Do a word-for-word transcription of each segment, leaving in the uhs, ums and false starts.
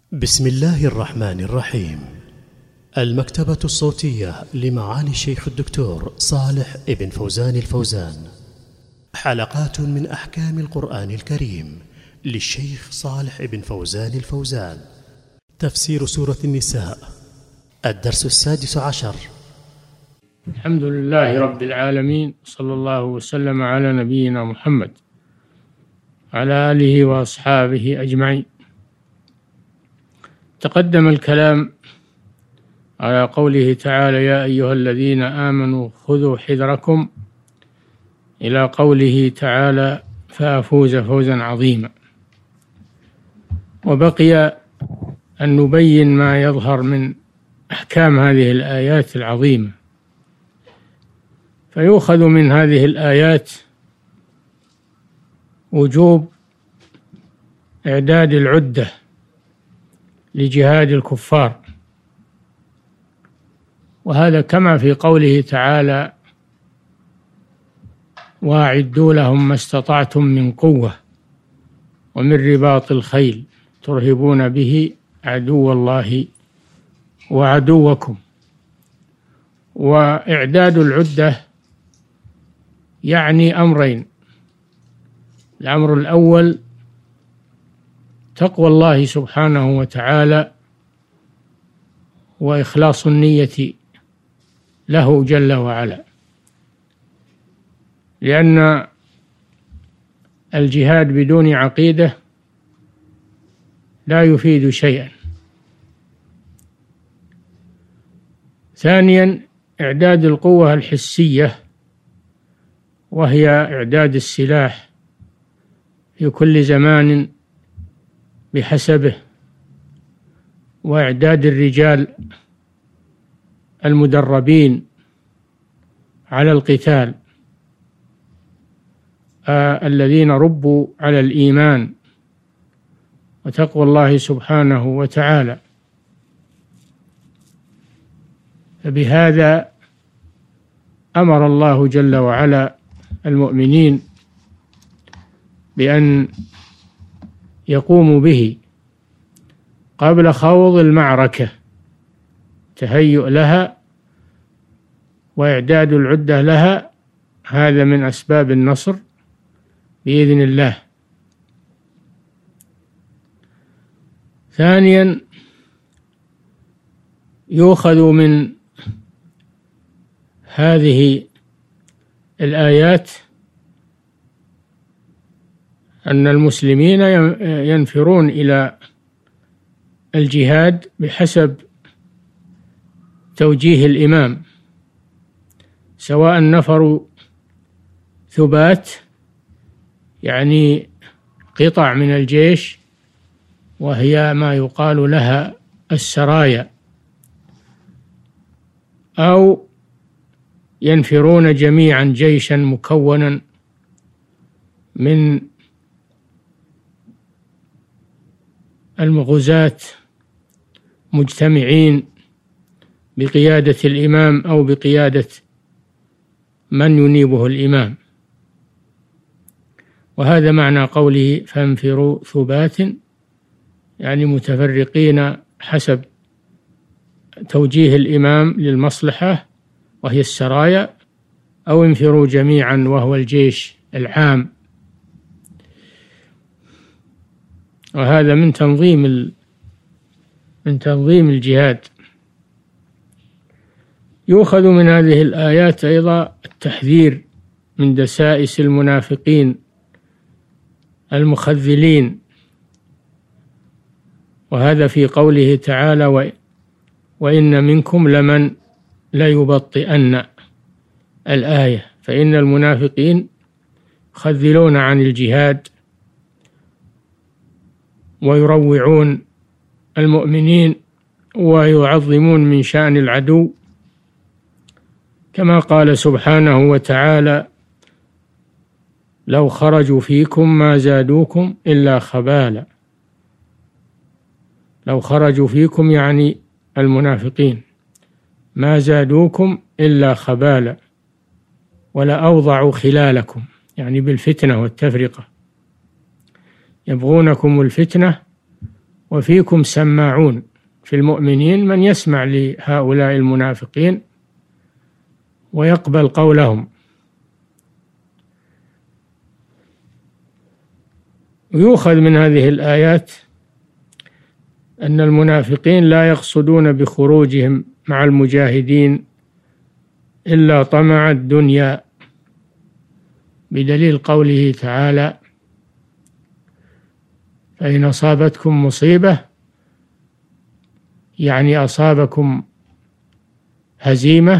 بسم الله الرحمن الرحيم. المكتبة الصوتية لمعالي الشيخ الدكتور صالح ابن فوزان الفوزان، حلقات من أحكام القرآن الكريم للشيخ صالح ابن فوزان الفوزان. تفسير سورة النساء، الدرس السادس عشر. الحمد لله رب العالمين، صلى الله وسلم على نبينا محمد على آله وأصحابه أجمعين. تقدم الكلام على قوله تعالى: يا أيها الذين آمنوا خذوا حذركم، إلى قوله تعالى: فأفوز فوزا عظيما. وبقي أن نبين ما يظهر من أحكام هذه الآيات العظيمة. فيؤخذ من هذه الآيات وجوب إعداد العدة لجهاد الكفار، وهذا كما في قوله تعالى: وأعدوا لهم ما استطعتم من قوة ومن رباط الخيل ترهبون به عدو الله وعدوكم. وإعداد العدة يعني أمرين: الأمر الأول تقوى الله سبحانه وتعالى وإخلاص النية له جل وعلا، لأن الجهاد بدون عقيدة لا يفيد شيئا. ثانيا إعداد القوة الحسية، وهي إعداد السلاح في كل زمان بحسبه، وإعداد الرجال المدربين على القتال آه الذين ربوا على الإيمان وتقوى الله سبحانه وتعالى. فبهذا أمر الله جل وعلا المؤمنين بأن يقوموا به قبل خوض المعركة، تهيؤ لها وإعداد العدة لها، هذا من أسباب النصر بإذن الله. ثانيا يؤخذ من هذه الآيات أن المسلمين ينفرون إلى الجهاد بحسب توجيه الإمام، سواء نفروا ثبات يعني قطع من الجيش، وهي ما يقال لها السرايا، أو ينفرون جميعا جيشا مكونا من المغزاة مجتمعين بقيادة الإمام أو بقيادة من ينيبه الإمام. وهذا معنى قوله: فانفروا ثبات، يعني متفرقين حسب توجيه الإمام للمصلحة وهي السرايا، أو انفروا جميعا وهو الجيش العام. وهذا من تنظيم من تنظيم الجهاد. يؤخذ من هذه الآيات أيضا التحذير من دسائس المنافقين المخذلين، وهذا في قوله تعالى: وإن منكم لمن ليبطئن، الآية. فإن المنافقين يخذلون عن الجهاد ويروعون المؤمنين ويعظمون من شأن العدو، كما قال سبحانه وتعالى: لو خرجوا فيكم ما زادوكم إلا خبالا. لو خرجوا فيكم يعني المنافقين، ما زادوكم إلا خبالا ولا أوضعوا خلالكم، يعني بالفتنة والتفرقة. يبغونكم الفتنة وفيكم سماعون، في المؤمنين من يسمع لهؤلاء المنافقين ويقبل قولهم. ويؤخذ من هذه الآيات أن المنافقين لا يقصدون بخروجهم مع المجاهدين إلا طمع الدنيا، بدليل قوله تعالى: فإن أصابتكم مصيبة، يعني أصابكم هزيمة،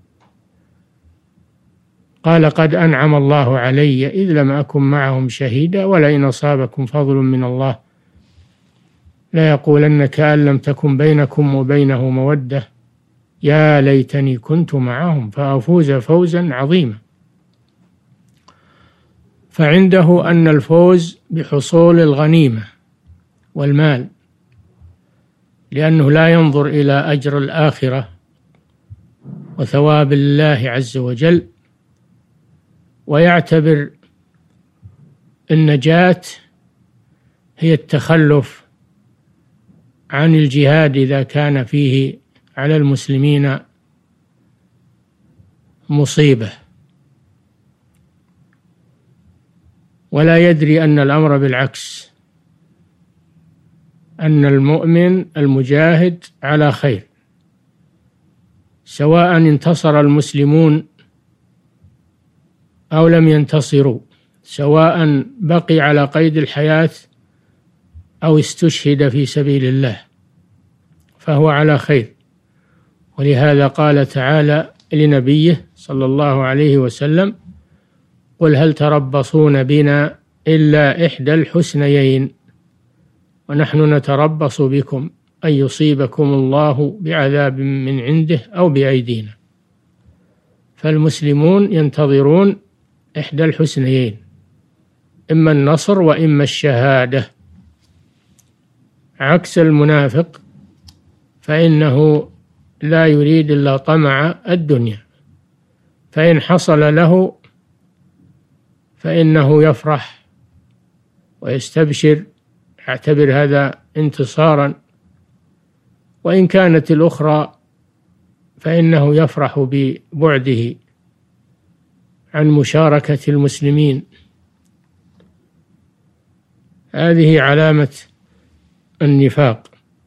قال: قد أنعم الله علي إذ لم أكن معهم شهيدا ولئن أصابكم فضل من الله لا يقولن كأن لم تكن بينكم وبينه مودة يا ليتني كنت معهم فأفوز فوزا عظيما. فعنده أن الفوز بحصول الغنيمة والمال، لأنه لا ينظر إلى أجر الآخرة وثواب الله عز وجل، ويعتبر النجاة هي التخلف عن الجهاد إذا كان فيه على المسلمين مصيبة، ولا يدري أن الأمر بالعكس، أن المؤمن المجاهد على خير، سواء انتصر المسلمون أو لم ينتصروا، سواء بقي على قيد الحياة أو استشهد في سبيل الله، فهو على خير. ولهذا قال تعالى لنبيه صلى الله عليه وسلم: قل هل تربصون بنا إلا إحدى الحسنيين ونحن نتربص بكم أن يصيبكم الله بعذاب من عنده أو بأيدينا. فالمسلمون ينتظرون إحدى الحسنيين، إما النصر وإما الشهادة، عكس المنافق فإنه لا يريد إلا طمع الدنيا، فإن حصل له فإنه يفرح ويستبشر، يعتبر هذا انتصارا، وإن كانت الأخرى فإنه يفرح ببعده عن مشاركة المسلمين. هذه علامة النفاق،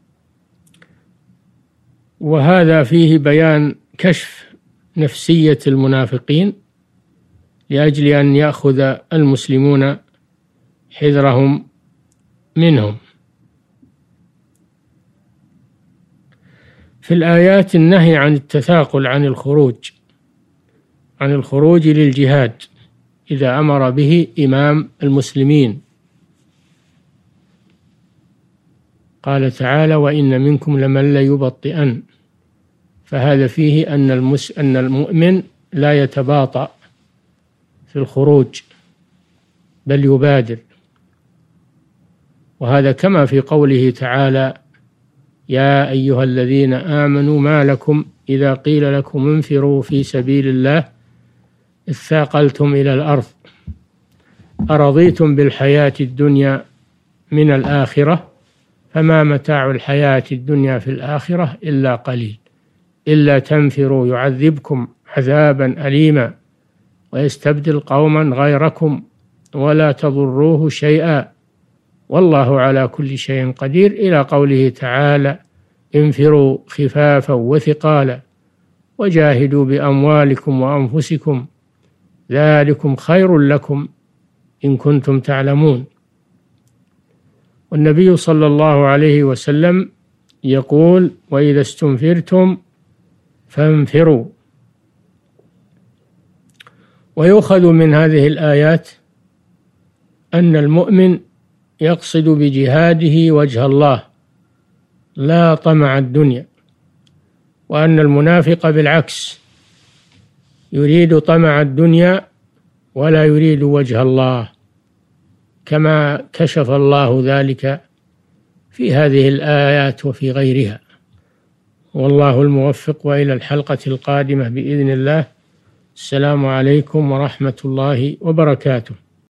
وهذا فيه بيان كشف نفسية المنافقين لأجل أن يأخذ المسلمون حذرهم منهم. في الآيات النهي عن التثاقل عن الخروج عن الخروج للجهاد إذا أمر به إمام المسلمين، قال تعالى: وإن منكم لمن ليبطئن، فهذا فيه أن المس أن المؤمن لا يتباطأ في الخروج بل يبادر، وهذا كما في قوله تعالى: يا أيها الذين آمنوا ما لكم إذا قيل لكم انفروا في سبيل الله اثاقلتم إلى الأرض أرضيتم بالحياة الدنيا من الآخرة فما متاع الحياة الدنيا في الآخرة إلا قليل إلا تنفروا يعذبكم عذابا أليما ويستبدل قوما غيركم ولا تضروه شيئا والله على كل شيء قدير، إلى قوله تعالى: انفروا خفافا وثقالا وجاهدوا بأموالكم وأنفسكم ذلكم خير لكم إن كنتم تعلمون. والنبي صلى الله عليه وسلم يقول: وإذا استنفرتم فانفروا. ويؤخذ من هذه الآيات أن المؤمن يقصد بجهاده وجه الله لا طمع الدنيا، وأن المنافق بالعكس يريد طمع الدنيا ولا يريد وجه الله، كما كشف الله ذلك في هذه الآيات وفي غيرها. والله الموفق، وإلى الحلقة القادمة بإذن الله. السلام عليكم ورحمة الله وبركاته.